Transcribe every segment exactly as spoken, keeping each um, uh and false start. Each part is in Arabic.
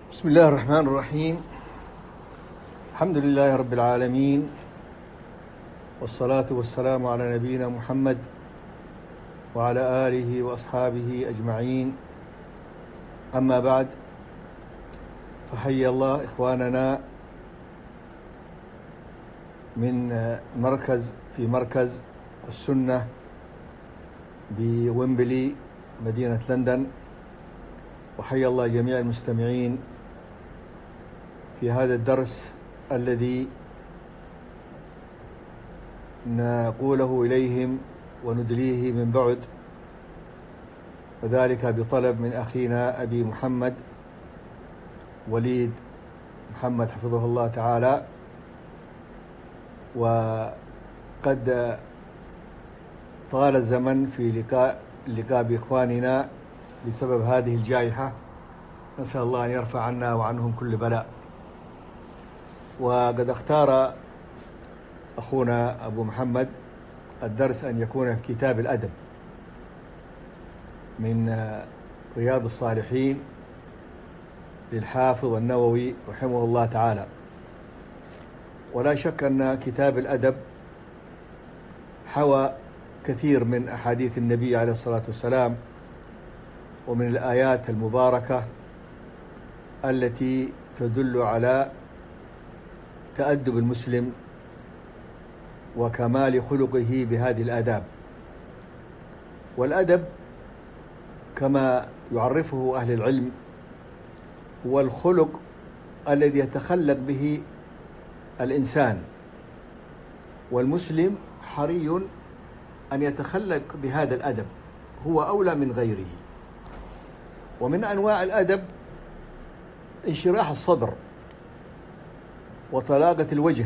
بسم الله الرحمن الرحيم. الحمد لله رب العالمين، والصلاة والسلام على نبينا محمد وعلى آله وأصحابه أجمعين. أما بعد، فحيا الله إخواننا من مركز في مركز السنة بويمبلي مدينة لندن، وحيا الله جميع المستمعين في هذا الدرس الذي نقوله إليهم وندليه من بعد، وذلك بطلب من أخينا أبي محمد وليد محمد حفظه الله تعالى. وقد طال الزمن في لقاء اللقاء بإخواننا بسبب هذه الجائحة، نسأل الله أن يرفع عنا وعنهم كل بلاء. وقد اختار أخونا أبو محمد الدرس أن يكون في كتاب الأدب من رياض الصالحين للحافظ النووي رحمه الله تعالى. ولا شك أن كتاب الأدب حوى كثير من أحاديث النبي عليه الصلاة والسلام ومن الآيات المباركة التي تدل على تأدب المسلم وكمال خلقه بهذه الآداب. والأدب كما يعرفه أهل العلم هو الخلق الذي يتخلق به الإنسان، والمسلم حري أن يتخلق بهذا الأدب، هو أولى من غيره. ومن أنواع الأدب انشراح الصدر وطلاقة الوجه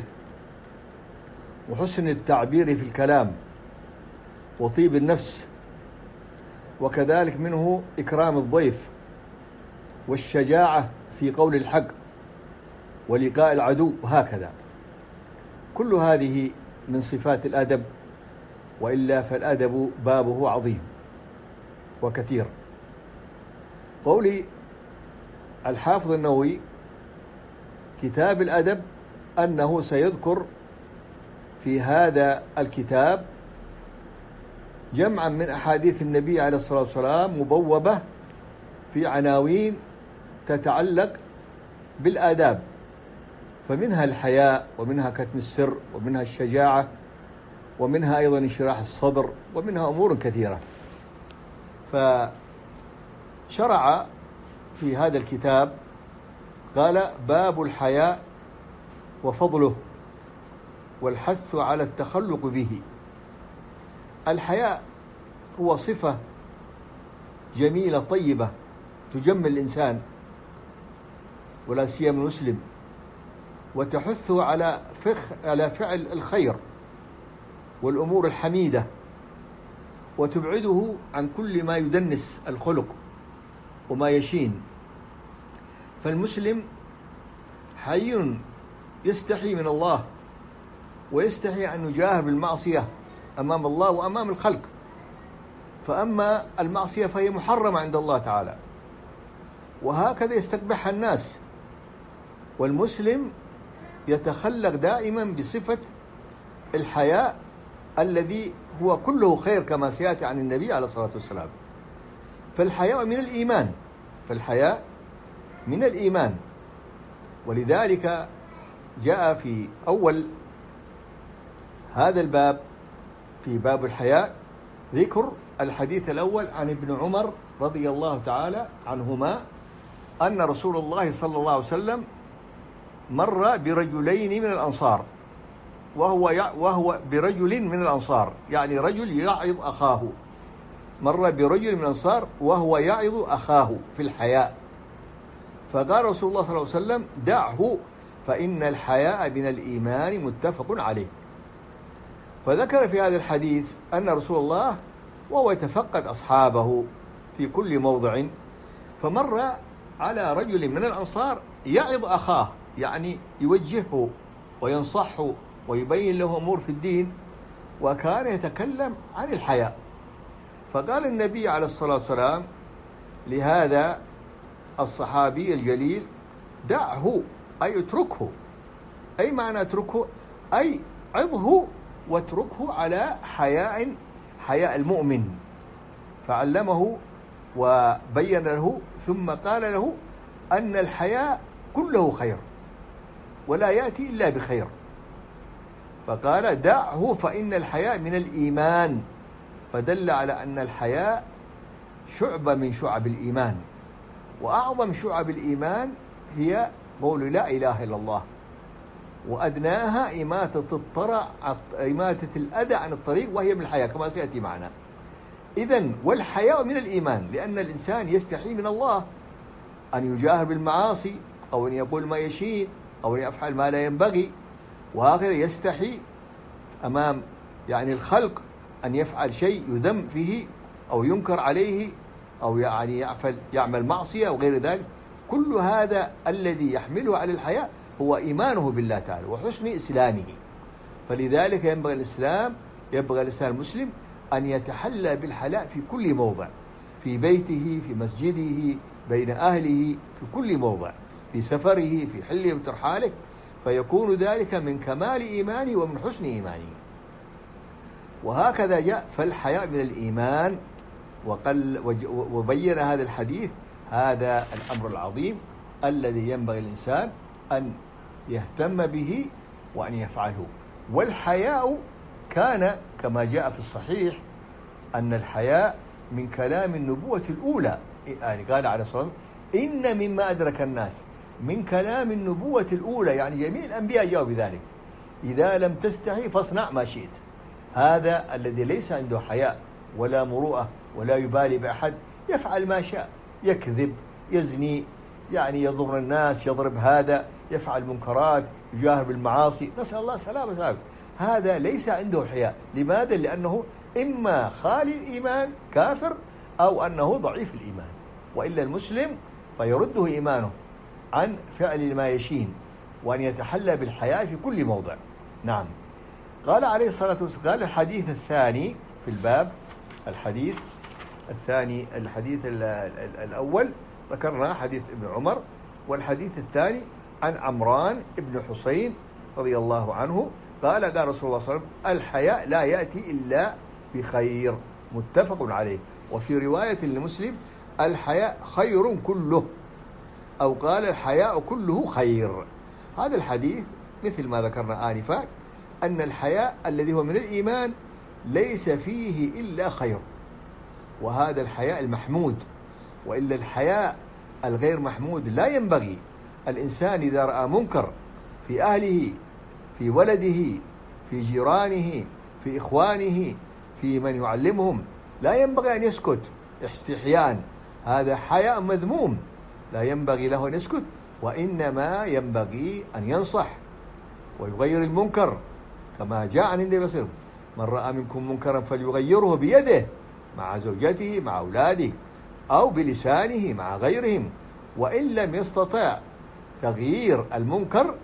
وحسن التعبير في الكلام وطيب النفس، وكذلك منه إكرام الضيف والشجاعة في قول الحق ولقاء العدو، وهكذا. كل هذه من صفات الأدب، وإلا فالأدب بابه عظيم وكثير. قولي الحافظ النووي كتاب الأدب أنه سيذكر في هذا الكتاب جمعا من أحاديث النبي عليه الصلاة والسلام مبوبة في عناوين تتعلق بالآداب، فمنها الحياء، ومنها كتم السر، ومنها الشجاعة، ومنها أيضا انشراح الصدر، ومنها أمور كثيرة. فشرع في هذا الكتاب قال: باب الحياء وفضله والحث على التخلق به. الحياء هو صفة جميلة طيبة تجمل الإنسان ولا سيما المسلم، وتحثه على فخ على فعل الخير والأمور الحميدة، وتبعده عن كل ما يدنس الخلق وما يشين. فالمسلم حي يستحي من الله، ويستحي أن يجاهر بالمعصية أمام الله وأمام الخلق. فأما المعصية فهي محرمة عند الله تعالى، وهكذا يستقبحها الناس. والمسلم يتخلق دائما بصفة الحياء الذي هو كله خير، كما سيأتي عن النبي عليه الصلاة والسلام. فالحياء من الإيمان، فالحياء من الإيمان. ولذلك جاء في أول هذا الباب، في باب الحياء، ذكر الحديث الأول عن ابن عمر رضي الله تعالى عنهما أن رسول الله صلى الله عليه وسلم مر برجلين من الأنصار، وهو وهو برجل من الأنصار، يعني رجل يعظ أخاه. مر برجل من الأنصار وهو يعظ أخاه في الحياء، فقال رسول الله صلى الله عليه وسلم: دعه فإن الحياء من الإيمان، متفق عليه. فذكر في هذا الحديث أن رسول الله وهو يتفقد أصحابه في كل موضع، فمر على رجل من الأنصار يعظ أخاه، يعني يوجهه وينصحه ويبين له أمور في الدين، وكان يتكلم عن الحياء. فقال النبي عليه الصلاة والسلام لهذا الصحابي الجليل: دعه أي اتركه. أي معنى اتركه؟ أي عظه واتركه على حياء حياء المؤمن. فعلمه وبين له ثم قال له أن الحياء كله خير ولا يأتي إلا بخير. فقال دعه فإن الحياء من الإيمان، فدل على أن الحياء شعبة من شعب الإيمان، وأعظم شعب الإيمان هي قول لا إله إلا الله، وأدناها إماتة الطرع إماتة الأذى عن الطريق، وهي من الحياء كما سيأتي معنا. إذن والحياء من الإيمان، لأن الإنسان يستحي من الله أن يجاهر بالمعاصي أو أن يقول ما يشين أو أن يفعل ما لا ينبغي، وهكذا يستحي أمام يعني الخلق أن يفعل شيء يذم فيه أو ينكر عليه أو يعني يعمل يعمل معصية وغير ذلك. كل هذا الذي يحمله على الحياء هو إيمانه بالله تعالى وحسن إسلامه. فلذلك ينبغي الإسلام ينبغي الإنسان المسلم أن يتحلى بالحياء في كل موضع، في بيته، في مسجده، بين أهله، في كل موضع، في سفره، في حله وترحاله، فيكون ذلك من كمال إيمانه ومن حسن إيمانه. وهكذا جاء فالحياء من الإيمان. وقل وبين هذا الحديث هذا الأمر العظيم الذي ينبغي الإنسان أن يهتم به وأن يفعله. والحياء كان كما جاء في الصحيح أن الحياء من كلام النبوة الأولى، يعني قال عليه الصلاة والسلام إن مما أدرك الناس من كلام النبوة الأولى، يعني جميع الأنبياء جاءوا بذلك، إذا لم تستحي فاصنع ما شئت. هذا الذي ليس عنده حياء ولا مروءة ولا يبالي بأحد يفعل ما شاء، يكذب، يزني، يعني يضر الناس، يضرب هذا، يفعل منكرات، يجاهر بالمعاصي، نسأل الله السلامة والعافية. هذا ليس عنده حياء. لماذا؟ لأنه إما خالي الإيمان كافر أو أنه ضعيف الإيمان، وإلا المسلم فيرده إيمانه عن فعل ما يشين وأن يتحلى بالحياء في كل موضع. نعم. قال عليه الصلاة والسلام، قال الحديث الثاني في الباب، الحديث الثاني الحديث الأول ذكرنا حديث ابن عمر، والحديث الثاني عن عمران ابن حسين رضي الله عنه قال قال رسول الله صلى الله عليه وسلم الحياء لا يأتي إلا بخير، متفق عليه. وفي رواية لمسلم الحياء خير كله، أو قال الحياء كله خير. هذا الحديث مثل ما ذكرنا آنفا أن الحياء الذي هو من الإيمان ليس فيه إلا خير، وهذا الحياء المحمود. وإلا الحياء الغير محمود لا ينبغي الإنسان إذا رأى منكر في أهله، في ولده، في جيرانه، في إخوانه، في من يعلمهم، لا ينبغي أن يسكت استحياء، هذا حياء مذموم، لا ينبغي له أن يسكت، وإنما ينبغي أن ينصح ويغير المنكر كما جاء عن النبي صلى الله عليه وسلم من رأى منكم منكرا فليغيره بيده مع زوجته مع أولاده أو بلسانه مع غيرهم، وإن لم يستطع تغيير المنكر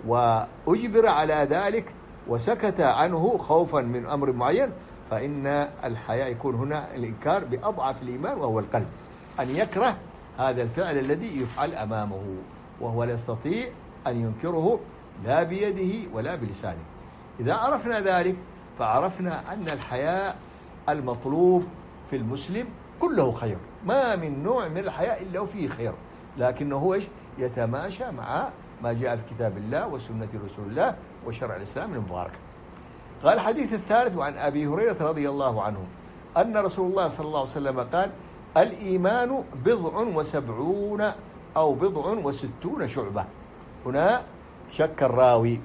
وأجبر على ذلك وسكت عنه خوفا من أمر معين، فإن الحياء يكون هنا الإنكار بأضعف الإيمان وهو القلب، أن يكره هذا الفعل الذي يفعل أمامه وهو لا يستطيع أن ينكره لا بيده ولا بلسانه. إذا عرفنا ذلك فعرفنا أن الحياء المطلوب في المسلم كله خير، ما من نوع من الحياء إلا وفيه خير، لكنه هو يتماشى مع ما جاء في كتاب الله وسنة رسول الله وشرع الإسلام المبارك. قال الحديث الثالث عن أبي هريرة رضي الله عنه أن رسول الله صلى الله عليه وسلم قال الإيمان بضع وسبعون أو بضع وستون شعبة. هنا شك الراوي،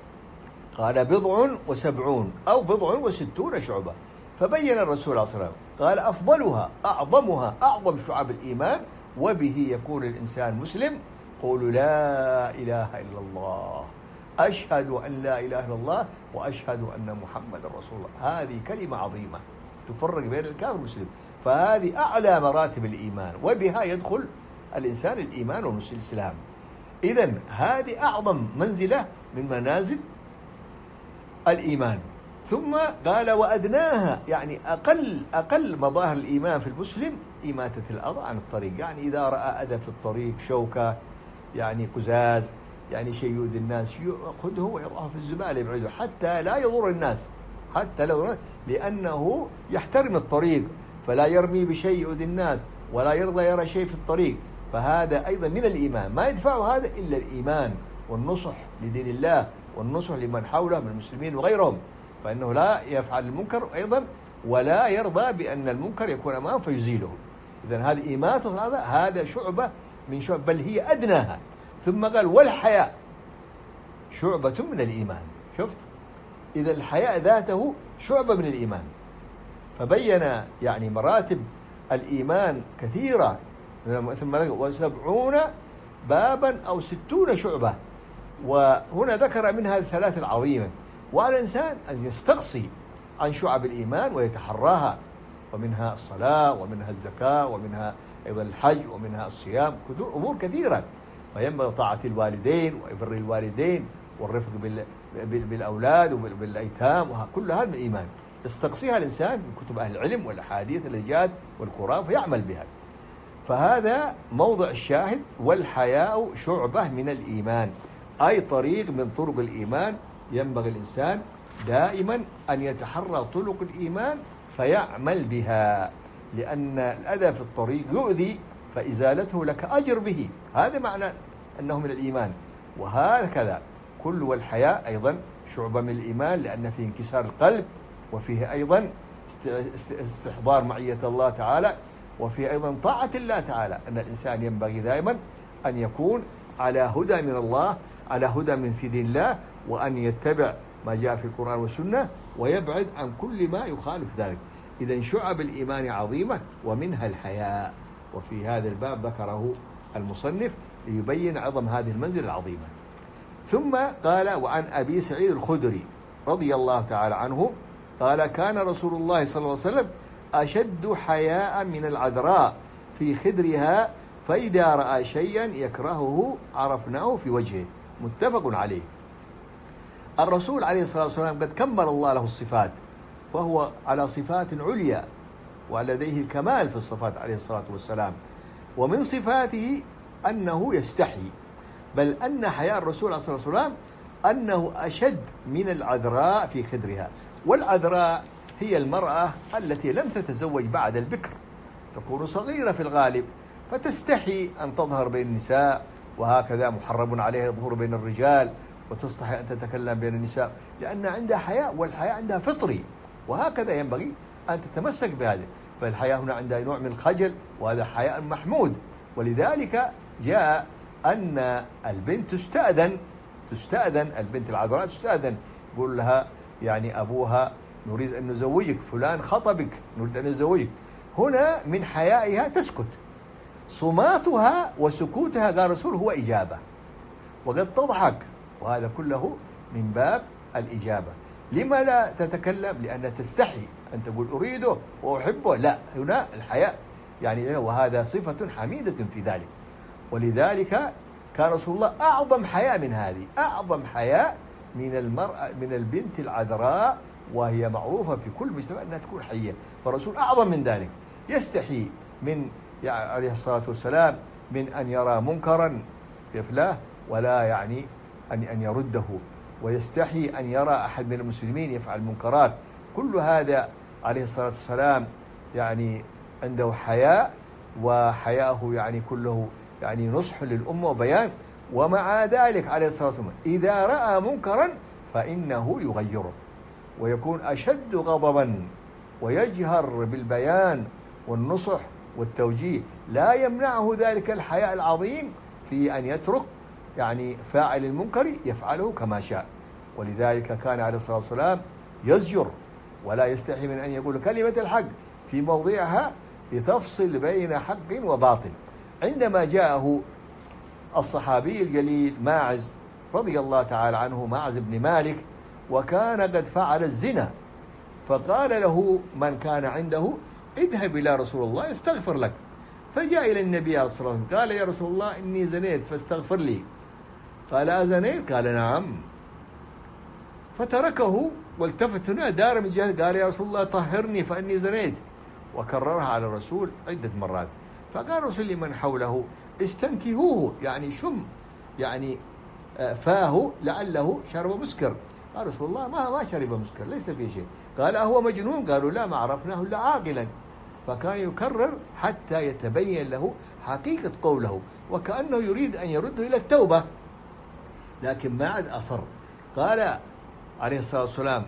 قال بضع وسبعون أو بضع وستون شعبة، فبين الرسول صلى الله عليه وسلم قال أفضلها أعظمها أعظم شعب الإيمان وبه يكون الإنسان مسلم قولوا لا إله إلا الله أشهد أن لا إله إلا الله وأشهد أن محمد رسول الله. هذه كلمة عظيمة تفرق بين الكافر والمسلم، فهذه أعلى مراتب الإيمان وبها يدخل الإنسان الإيمان والإسلام. إذن هذه أعظم منزلة من منازل الإيمان. ثم قال وأدناها، يعني أقل أقل مظاهر الإيمان في المسلم إماتة الأذى عن الطريق، يعني إذا رأى أذى في الطريق شوكة يعني قزاز، يعني شيء يؤذي الناس، يأخذه ويضعه في الزبالة يبعده حتى لا يضر الناس، حتى لا يضر، لأنه يحترم الطريق، فلا يرمي بشيء يؤذي الناس ولا يرضى يرى شيء في الطريق. فهذا أيضا من الإيمان، ما يدفع هذا إلا الإيمان والنصح لدين الله والنصح لمن حوله من المسلمين وغيرهم، فإنه لا يفعل المنكر أيضا ولا يرضى بأن المنكر يكون أمامه فيزيله. إذن هذه إماتة، هذا هذا شعبة من شعب، بل هي أدناها. ثم قال والحياء شعبة من الإيمان. شفت؟ إذا الحياء ذاته شعبة من الإيمان، فبين يعني مراتب الإيمان كثيرة، ثم وسبعون بابا أو ستون شعبة، وهنا ذكر منها الثلاث العظيمة. وعلى الإنسان أن يستقصي عن شعب الإيمان ويتحراها، ومنها الصلاة ومنها الزكاة ومنها أيضا الحج ومنها الصيام، أمور كثيرة. فينبغي طاعة الوالدين وبر الوالدين والرفق بالأولاد وبالأيتام، وكل هذا من الإيمان يستقصيها الإنسان من كتب أهل العلم والأحاديث التي جاءت والقرآن فيعمل بها. فهذا موضع الشاهد، والحياء شعبة من الإيمان، أي طريق من طرق الإيمان. ينبغي الإنسان دائما أن يتحرى طرق الإيمان فيعمل بها، لأن الأذى في الطريق يؤذي، فإزالته لك أجر به. هذا معنى أنه من الإيمان. وهكذا كل والحياء أيضا شعبة من الإيمان، لأن فيه انكسار القلب، وفيه أيضا استحضار معية الله تعالى، وفيه أيضا طاعة الله تعالى. أن الإنسان ينبغي دائما أن يكون على هدى من الله، على هدى من في دين الله، وأن يتبع ما جاء في القرآن والسنة ويبعد عن كل ما يخالف ذلك. إذن شعب الإيمان عظيمة ومنها الحياء، وفي هذا الباب ذكره المصنف ليبين عظم هذه المنزلة العظيمة. ثم قال وعن أبي سعيد الخدري رضي الله تعالى عنه قال كان رسول الله صلى الله عليه وسلم أشد حياء من العذراء في خدرها، فإذا رأى شيئا يكرهه عرفناه في وجهه. متفق عليه. الرسول عليه الصلاة والسلام قد كمل الله له الصفات، فهو على صفات عليا ولديه الكمال في الصفات عليه الصلاة والسلام. ومن صفاته أنه يستحي، بل أن حياء الرسول عليه الصلاة والسلام أنه أشد من العذراء في خدرها. والعذراء هي المرأة التي لم تتزوج بعد البكر، تكون صغيرة في الغالب، فتستحي أن تظهر بين النساء، وهكذا محرم عليها الظهور بين الرجال، وتستحي أن تتكلم بين النساء، لأن عندها حياء، والحياء عندها فطري، وهكذا ينبغي أن تتمسك بهذا. فالحياء هنا عندها نوع من الخجل، وهذا حياء محمود. ولذلك جاء أن البنت تستأذن تستأذن البنت العذراء تستأذن، يقول لها يعني أبوها نريد أن نزوجك، فلان خطبك نريد أن نزوجك. هنا من حيائها تسكت، صماتها وسكوتها قال الرسول هو إجابة، وقد تضحك، وهذا كله من باب الإجابة. لما لا تتكلم؟ لأن تستحي أن تقول أريده وأحبه، لا، هنا الحياء يعني، وهذا صفة حميدة في ذلك. ولذلك كان رسول الله أعظم حياء من هذه، أعظم حياء من المرأة من البنت العذراء، وهي معروفة في كل مجتمع أنها تكون حية، فالرسول أعظم من ذلك، يستحي من يعني عليه الصلاة والسلام من أن يرى منكرا يفلاه ولا يعني أن أن يرده، ويستحي أن يرى أحد من المسلمين يفعل منكرات. كل هذا عليه الصلاة والسلام يعني عنده حياء، وحياءه يعني كله يعني نصح للأمة وبيان. ومع ذلك عليه الصلاة والسلام إذا رأى منكرا فإنه يغيره، ويكون أشد غضبا، ويجهر بالبيان والنصح والتوجيه، لا يمنعه ذلك الحياء العظيم في أن يترك يعني فاعل المنكر يفعله كما شاء. ولذلك كان عليه الصلاة والسلام يزجر ولا يستحي من أن يقول كلمة الحق في موضعها لتفصل بين حق وباطل. عندما جاءه الصحابي الجليل ماعز رضي الله تعالى عنه، ماعز بن مالك، وكان قد فعل الزنا، فقال له من كان عنده اذهب إلى رسول الله يستغفر لك. فجاء إلى النبي صلى الله عليه وسلم قال يا رسول الله إني زنيت فاستغفر لي. قال أزنيت؟ قال نعم. فتركه والتفت هنا دار من جهة، قال يا رسول الله طهرني فإني زنيت، وكررها على الرسول عدة مرات. فقال الرسول لمن حوله استنكهوه، يعني شم يعني فاه لعله شرب مسكر. قال رسول الله ما ما شرب مسكر، ليس فيه شيء. قال أهو مجنون؟ قالوا لا، ما عرفناه إلا عاقلا. فكان يكرر حتى يتبين له حقيقة قوله، وكأنه يريد أن يرده إلى التوبة، لكن ماعز أصر. قال عليه الصلاة والسلام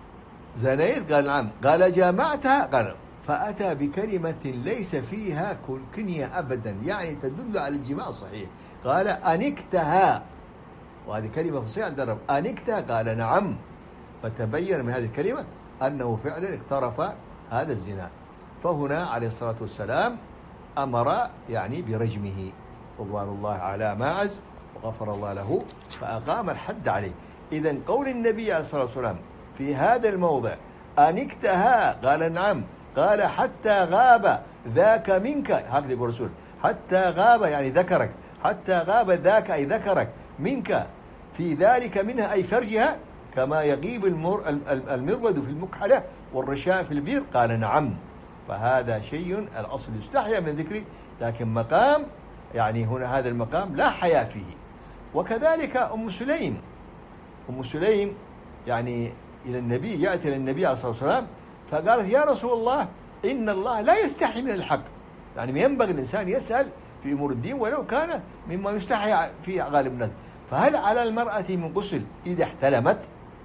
زنيت؟ قال نعم. قال جامعتها؟ قال. فأتى بكلمة ليس فيها كنية أبدا، يعني تدل على الجماع الصحيح. قال أنكتها، وهذه كلمة فصيحة عند الرب. أنكتها؟ قال نعم. فتبين من هذه الكلمة أنه فعلا اقترف هذا الزنا. فهنا عليه الصلاة والسلام أمر يعني برجمه رضوان الله على ماعز، وغفر الله له، فأقام الحد عليه. إذن قول النبي عليه الصلاة والسلام في هذا الموضع أنكتها؟ قال نعم. قال حتى غاب ذاك منك، هكذا يقول الرسول، حتى غاب يعني ذكرك، حتى غاب ذاك أي ذكرك منك في ذلك منها أي فرجها، كما يغيب المرود في المكحلة والرشاء في البير. قال نعم. فهذا شيء الأصل يستحيا من ذكره، لكن مقام يعني هنا هذا المقام لا حياء فيه. وكذلك أم سليم، أم سليم يعني إلى النبي، يأتي إلى النبي عليه الصلاة والسلام فقالت يا رسول الله إن الله لا يستحي من الحق. يعني ينبغي الإنسان يسأل في أمور الدين ولو كان مما يستحي في غالب الناس. فهل على المرأة من غسل إذا احتلمت؟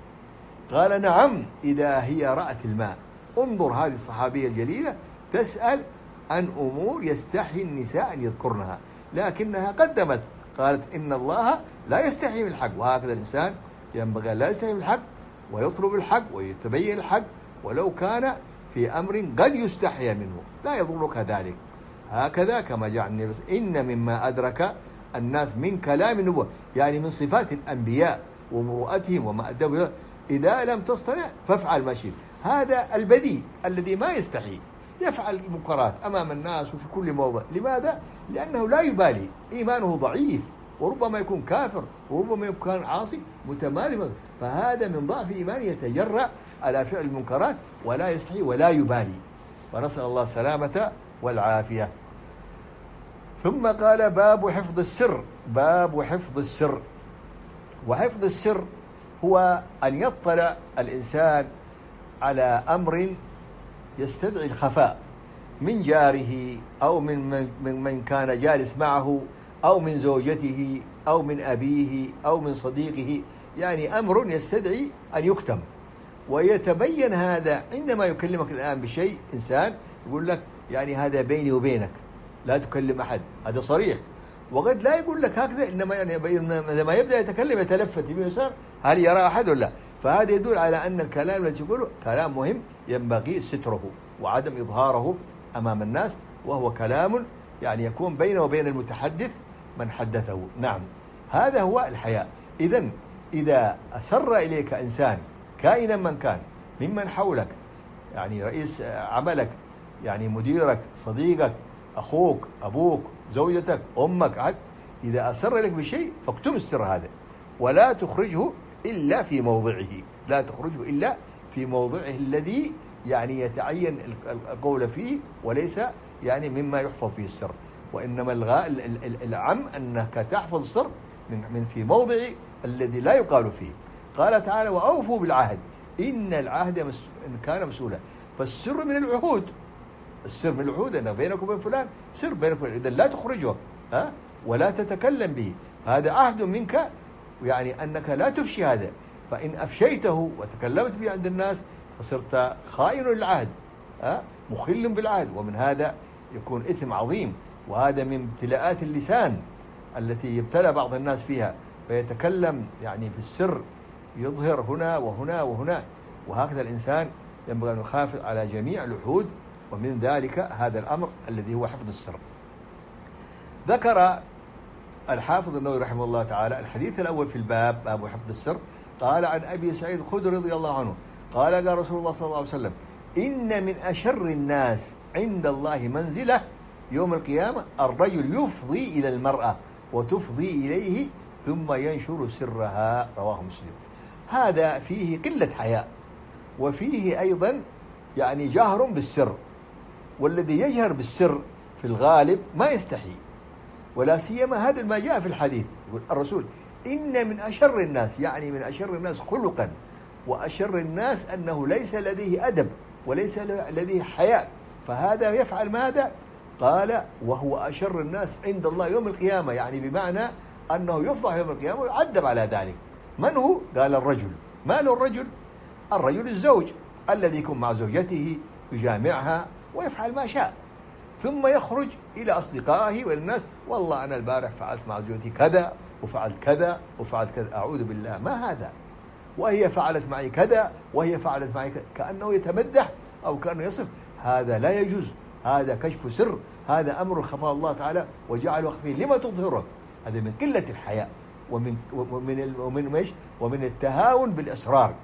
قال نعم إذا هي رأت الماء. انظر هذه الصحابية الجليلة تسأل عن أمور يستحي النساء أن يذكرنها، لكنها قدمت قالت إن الله لا يستحي من الحق. وهكذا الإنسان ينبغي لا يستحي من الحق ويطلب الحق ويتبين الحق ولو كان في أمر قد يستحي منه، لا يضرك ذلك. هكذا كما جاء النبي إن مما أدرك الناس من كلام النبوة، يعني من صفات الأنبياء ومروءتهم وما أدبوا، إذا لم تصطنع فافعل ما شئت. هذا البذيء الذي ما يستحي يفعل المنكرات أمام الناس وفي كل موضع. لماذا؟ لأنه لا يبالي، إيمانه ضعيف، وربما يكون كافر، وربما يكون عاصي متمادم. فهذا من ضعف إيمانه يتجرأ على فعل المنكرات ولا يستحي ولا يبالي. ونسأل الله السلامة والعافية. ثم قال باب حفظ السر. باب حفظ السر. وحفظ السر هو أن يطلع الإنسان على أمر يستدعي الخفاء من جاره أو من من من كان جالس معه أو من زوجته أو من أبيه أو من صديقه، يعني أمر يستدعي أن يكتم. ويتبين هذا عندما يكلمك الآن بشيء إنسان يقول لك يعني هذا بيني وبينك لا تكلم أحد، هذا صريح. وقد لا يقول لك هكذا، إنما يعني لما يبدأ يتكلم يتلفت يمين ويسار هل يرى أحد ولا لا. فهذا يدل على أن الكلام الذي يقوله كلام مهم ينبغي ستره وعدم إظهاره أمام الناس، وهو كلام يعني يكون بينه وبين المتحدث من حدثه. نعم، هذا هو الحياء. إذن إذا أسر إليك إنسان كائنا من كان ممن حولك، يعني رئيس عملك، يعني مديرك، صديقك، أخوك، أبوك، زوجتك، أمك، إذا أسر لك بشيء فاكتم السر هذا ولا تخرجه إلا في موضعه، لا تخرجه إلا في موضعه الذي يعني يتعين القول فيه، وليس يعني مما يحفظ فيه السر. وإنما الغاء العم أنك تحفظ السر من من في موضع الذي لا يقال فيه. قال تعالى وأوفوا بالعهد إن العهد كان مسؤولا. فالسر من العهود، السر من العهود أن بينك وبين فلان سر بينك وبين، إذا لا تخرجه ها ولا تتكلم به، هذا عهد منك، يعني أنك لا تفشي هذا. فإن أفشيته وتكلمت به عند الناس فصرت خائن للعهد، ها مخل بالعهد، ومن هذا يكون إثم عظيم. وهذا من ابتلاءات اللسان التي يبتلى بعض الناس فيها، فيتكلم يعني في السر، يظهر هنا وهنا وهنا. وهكذا الإنسان ينبغي أن يحافظ على جميع العهود، ومن ذلك هذا الأمر الذي هو حفظ السر. ذكر الحافظ النووي رحمه الله تعالى الحديث الأول في الباب، باب حفظ السر. قال عن أبي سعيد الخدري رضي الله عنه قال قال رسول الله صلى الله عليه وسلم إن من أشر الناس عند الله منزلة يوم القيامة الرجل يفضي إلى المرأة وتفضي إليه ثم ينشر سرها. رواه مسلم. هذا فيه قلة حياء، وفيه أيضا يعني جهر بالسر، والذي يجهر بالسر في الغالب ما يستحي، ولا سيما هذا ما جاء في الحديث. يقول الرسول إن من أشر الناس، يعني من أشر الناس خلقا، وأشر الناس أنه ليس لديه أدب وليس لديه حياء، فهذا يفعل ماذا؟ قال وهو أشر الناس عند الله يوم القيامة، يعني بمعنى أنه يفضح يوم القيامة ويعذب على ذلك. من هو؟ قال الرجل. ما له الرجل؟ الرجل الزوج الذي يكون مع زوجته يجامعها ويفعل ما شاء، ثم يخرج إلى أصدقائه والناس، والله أنا البارح فعلت مع زوجتي كذا وفعلت كذا وفعلت كذا، أعوذ بالله، ما هذا؟ وهي فعلت معي كذا وهي فعلت معي كذا، كأنه يتمدح أو كأنه يصف. هذا لا يجوز، هذا كشف سر، هذا أمر خفاه الله تعالى وجعله خفيا. لما تظهره؟ هذا من قلة الحياء ومن ومن ومن مش ومن التهاون بالأسرار.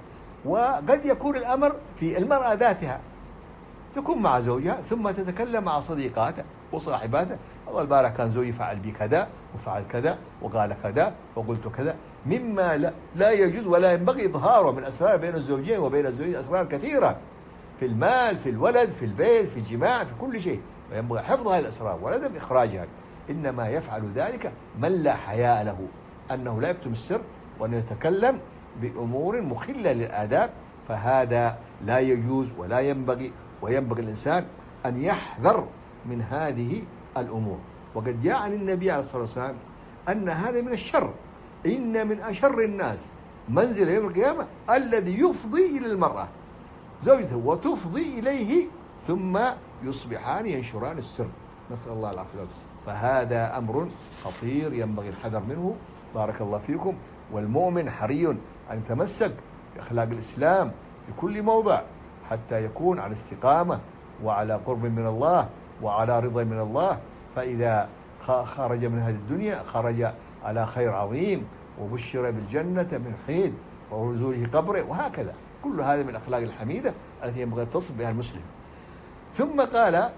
وقد يكون الأمر في المرأة ذاتها، تكون مع زوجها ثم تتكلم مع صديقاتها وصاحباتها، والله البارح كان زوجي فعل بي كذا وفعل كذا وقال كذا وقلت كذا، مما لا, لا يجوز ولا ينبغي إظهاره من أسرار بين الزوجين وبين الزوجين، أسرار كثيرة في المال، في الولد، في البيت، في الجماع، في كل شيء، وينبغي حفظ هذه الأسرار ولدم إخراجها. إنما يفعل ذلك من لا حياء له، أنه لا يكتم السر وأنه يتكلم بأمور مخلة للآداب، فهذا لا يجوز ولا ينبغي، وينبغي الإنسان أن يحذر من هذه الأمور. وقد جاء عن النبي عليه الصلاة والسلام أن هذا من الشر، إن من أشر الناس منزل يوم القيامة الذي يفضي إلى المرأة زوجته وتفضي إليه ثم يصبحان ينشران السر، نسأل الله العافية. فهذا أمر خطير ينبغي الحذر منه. بارك الله فيكم. والمؤمن حري أن يتمسك بأخلاق الإسلام في كل موضع حتى يكون على استقامة وعلى قرب من الله وعلى رضا من الله، فإذا خرج من هذه الدنيا خرج على خير عظيم وبشر بالجنة من حين ونزوله قبره، وهكذا. كل هذا من الأخلاق الحميدة التي ينبغي أن تصف بها المسلم. ثم قال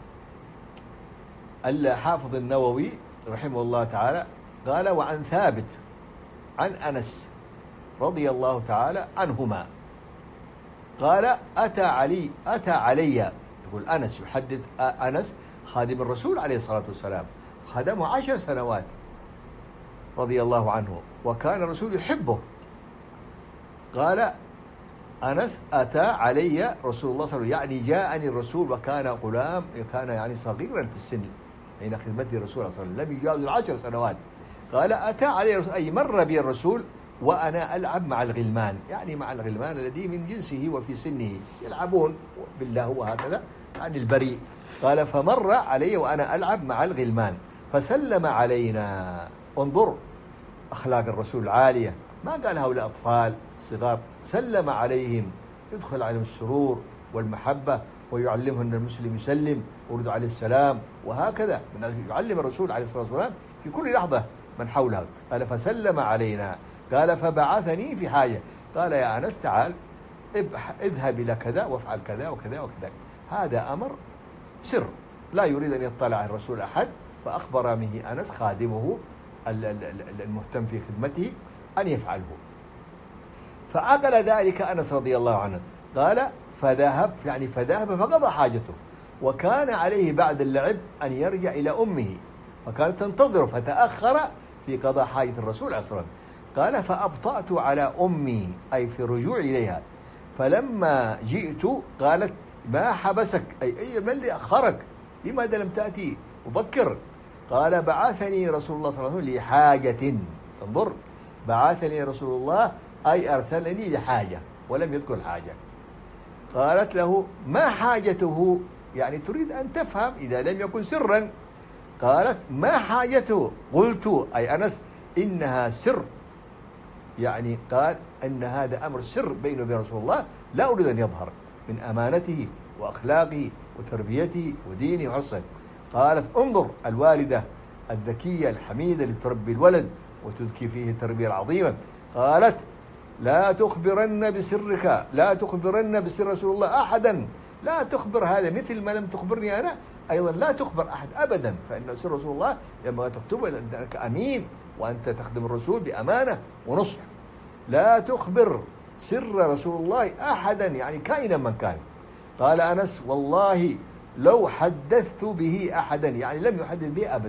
الحافظ النووي رحمه الله تعالى، قال وعن ثابت عن أنس رضي الله تعالى عنهما قال أتى علي أتى علي يقول أنس يحدث أنس خادم الرسول عليه الصلاة والسلام، خدمه عشر سنوات رضي الله عنه، وكان الرسول يحبه. قال أنس أتى علي رسول الله صلى الله عليه وسلم، يعني جاءني الرسول وكان غلام، كان يعني صغيرا في السن حين خدمته الرسول صلى الله عليه وسلم، لم يجاوز العشر سنوات. قال أتى علي الرسول أي مر بي الرسول وأنا ألعب مع الغلمان، يعني مع الغلمان الذي من جنسه وفي سنه يلعبون بالله وهكذا، يعني البريء. قال فمر علي وأنا ألعب مع الغلمان فسلم علينا. انظر أخلاق الرسول العالية، ما قال هؤلاء أطفال صغار، سلم عليهم، يدخل عليهم السرور والمحبة ويعلمهم أن المسلم يسلم ويرد عليه السلام، وهكذا يعلم الرسول عليه الصلاة والسلام في كل لحظة من حوله. قال فسلم علينا. قال فبعثني في حاجة، قال يا أنس تعال اذهب إلى كذا وافعل كذا وكذا وكذا. هذا أمر سر لا يريد أن يطلع الرسول أحد، فأخبر به أنس خادمه المهتم في خدمته أن يفعله. فعقل ذلك أنس رضي الله عنه. قال فذهب يعني فذهب فقضى حاجته، وكان عليه بعد اللعب أن يرجع إلى أمه، فكانت تنتظر فتأخر في قضاء حاجة الرسول عليه الصلاة والسلام. قال فأبطأت على أمي أي في الرجوع إليها، فلما جئت قالت ما حبسك أي أي ما الذي أخرك، لماذا لم تأتي مبكر؟ قال بعثني رسول الله صلى الله عليه وسلم لحاجة. انظر، بعثني رسول الله أي أرسلني لحاجة ولم يذكر الحاجة. قالت له ما حاجته، يعني تريد أن تفهم إذا لم يكن سرا. قالت ما حاجته؟ قلت أي أنس إنها سر، يعني قال أن هذا أمر سر بينه وبين رسول الله لا أريد أن يظهر من أمانته وأخلاقه وتربيته ودينه وحرصه. قالت انظر الوالدة الذكية الحميدة اللي تربي الولد وتذكي فيه التربية العظيمة. قالت لا تخبرن بسرك، لا تخبرن بسر رسول الله أحدا، لا تخبر هذا مثل ما لم تخبرني أنا، أيضا لا تخبر أحد أبدا، فإن سر رسول الله لما تكتبه أنك أمين وأنت تخدم الرسول بأمانة ونصح. لا تخبر سر رسول الله أحدا، يعني كائنا من كان. قال أنس والله لو حدثت به أحدا، يعني لم يحدث به أبدا،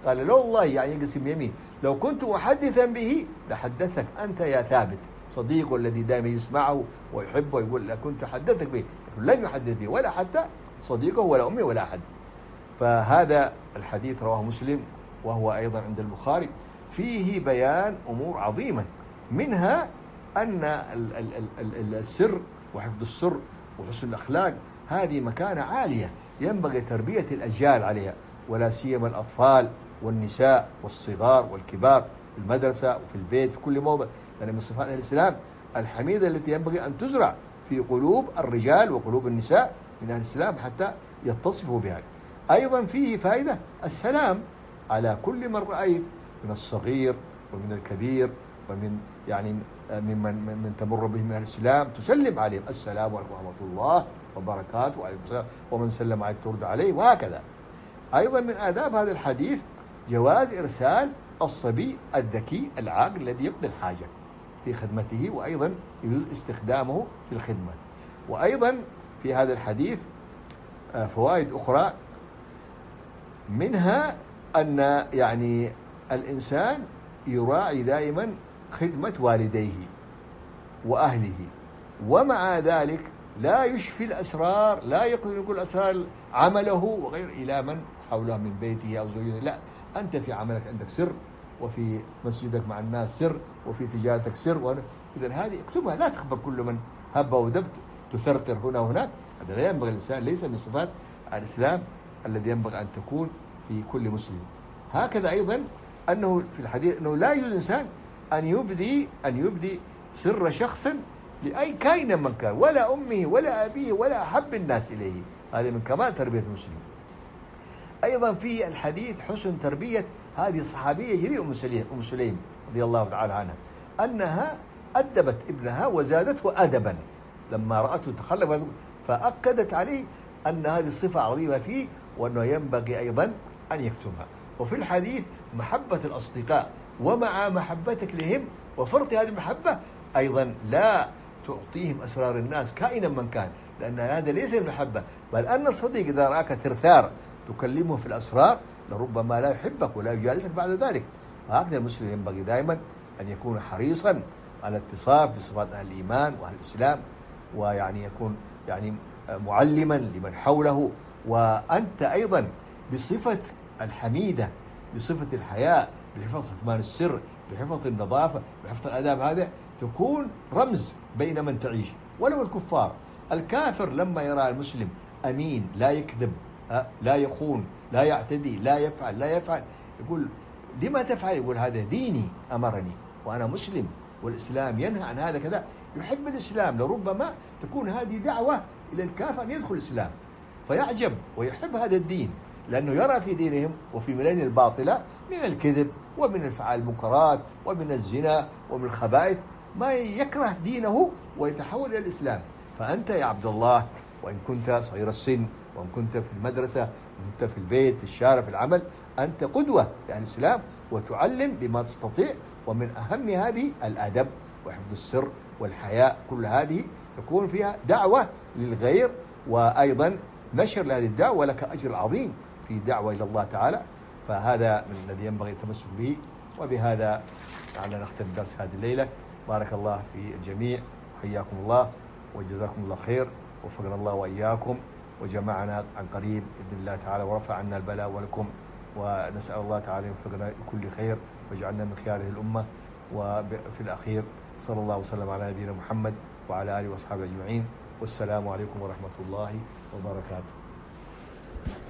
قال لا والله يعني يقسم يمين لو كنت محدثا به لحدثك أنت يا ثابت صديقه الذي دائما يسمعه ويحبه ويقول لكنت حدثك به، لن يحدث به ولا حتى صديقه ولا أمي ولا أحد. فهذا الحديث رواه مسلم وهو أيضا عند البخاري، فيه بيان أمور عظيمة، منها أن السر وحفظ السر وحسن الأخلاق هذه مكانة عالية ينبغي تربية الأجيال عليها، ولا سيما الأطفال والنساء والصغار والكبار في المدرسة وفي البيت في كل موضع، لأن من صفات الإسلام الحميدة التي ينبغي أن تزرع في قلوب الرجال وقلوب النساء من أهل الإسلام حتى يتصفوا بها. أيضا فيه فائدة السلام على كل من رأيت من الصغير ومن الكبير ومن يعني ممن من تمر بهم من الإسلام تسلم عليهم السلام عليكم ورحمة الله وبركاته وعليكم السلام، ومن سلم عليك ترد عليه وهكذا. أيضا من آداب هذا الحديث جواز إرسال الصبي الذكي العاقل الذي يقضي الحاجة في خدمته، وأيضا يجوز استخدامه في الخدمة. وأيضا في هذا الحديث فوائد أخرى، منها أن يعني الإنسان يراعي دائما خدمة والديه وأهله، ومع ذلك لا يشفي الأسرار، لا يقدر يقول أسرار عمله وغير إلى من حوله من بيته أو زوجته، لا، أنت في عملك عندك سر، وفي مسجدك مع الناس سر، وفي تجارتك سر، إذن هذه اكتبها، لا تخبر كل من هب ودب تثرتر هنا وهناك، هذا لا ينبغي الإنسان، ليس من صفات الإسلام الذي ينبغي أن تكون في كل مسلم. هكذا أيضا أنه في الحديث أنه لا يجوز الإنسان أن يبدي أن يبدي سر شخص لأي كائن من كان، ولا أمه ولا أبيه ولا أحب الناس إليه، هذا من كمال تربية المسلم. أيضا في الحديث حسن تربية هذه الصحابية جليل أم سليم أم سليم رضي الله تعالى عنها، أنها أدبت ابنها وزادته أدبا لما رأته تخلف، فأكدت عليه أن هذه الصفة عظيمة فيه وأنه ينبغي أيضا أن يكتمها. وفي الحديث محبة الأصدقاء، ومع محبتك لهم وفرط هذه المحبة أيضا لا تعطيهم أسرار الناس كائنا من كان، لأن هذا ليس المحبة، بل أن الصديق إذا رأك ترثار تكلمه في الأسرار لربما لا يحبك ولا يجالسك بعد ذلك. وهكذا المسلم ينبغي دائما أن يكون حريصا على اتصاف بصفات أهل الإيمان وأهل الإسلام، ويعني يكون يعني معلما لمن حوله. وأنت أيضا بصفة الحميدة، بصفة الحياء، بحفظ كمان السر، بحفظ النظافة، بحفظ الآداب، هذا تكون رمز بين من تعيش. ولو الكفار، الكافر لما يرى المسلم أمين لا يكذب لا يخون لا يعتدي لا يفعل لا يفعل يقول لما تفعل؟ يقول هذا ديني أمرني وأنا مسلم والإسلام ينهى عن هذا كذا، يحب الإسلام. لربما تكون هذه دعوة إلى الكافر أن يدخل الإسلام فيعجب ويحب هذا الدين، لأنه يرى في دينهم وفي ملين الباطلة من الكذب ومن الفعال المنكرات ومن الزنا ومن الخبائث ما يكره دينه ويتحول إلى الإسلام. فأنت يا عبد الله، وإن كنت صغير السن، وإن كنت في المدرسة، وإن كنت في البيت، في الشارع، في العمل، أنت قدوة لأهل الإسلام وتعلم بما تستطيع. ومن أهم هذه الأدب وحفظ السر والحياء، كل هذه تكون فيها دعوة للغير، وأيضا نشر لهذه الدعوة، ولك أجر عظيم في دعوة إلى الله تعالى. فهذا من الذي ينبغي التمسك به. وبهذا لعلنا نختم درس هذه الليلة. بارك الله في الجميع، حياكم الله وجزاكم الله خير، وفقنا الله وإياكم وجمعنا عن قريب بإذن الله تعالى، ورفع عنا البلاء ولكم، ونسأل الله تعالى يوفقنا لكل خير ويجعلنا من خيار هذه الأمة. وفي الأخير صلى الله وسلم على نبينا محمد وعلى آله وأصحابه أجمعين، والسلام عليكم ورحمة الله وبركاته.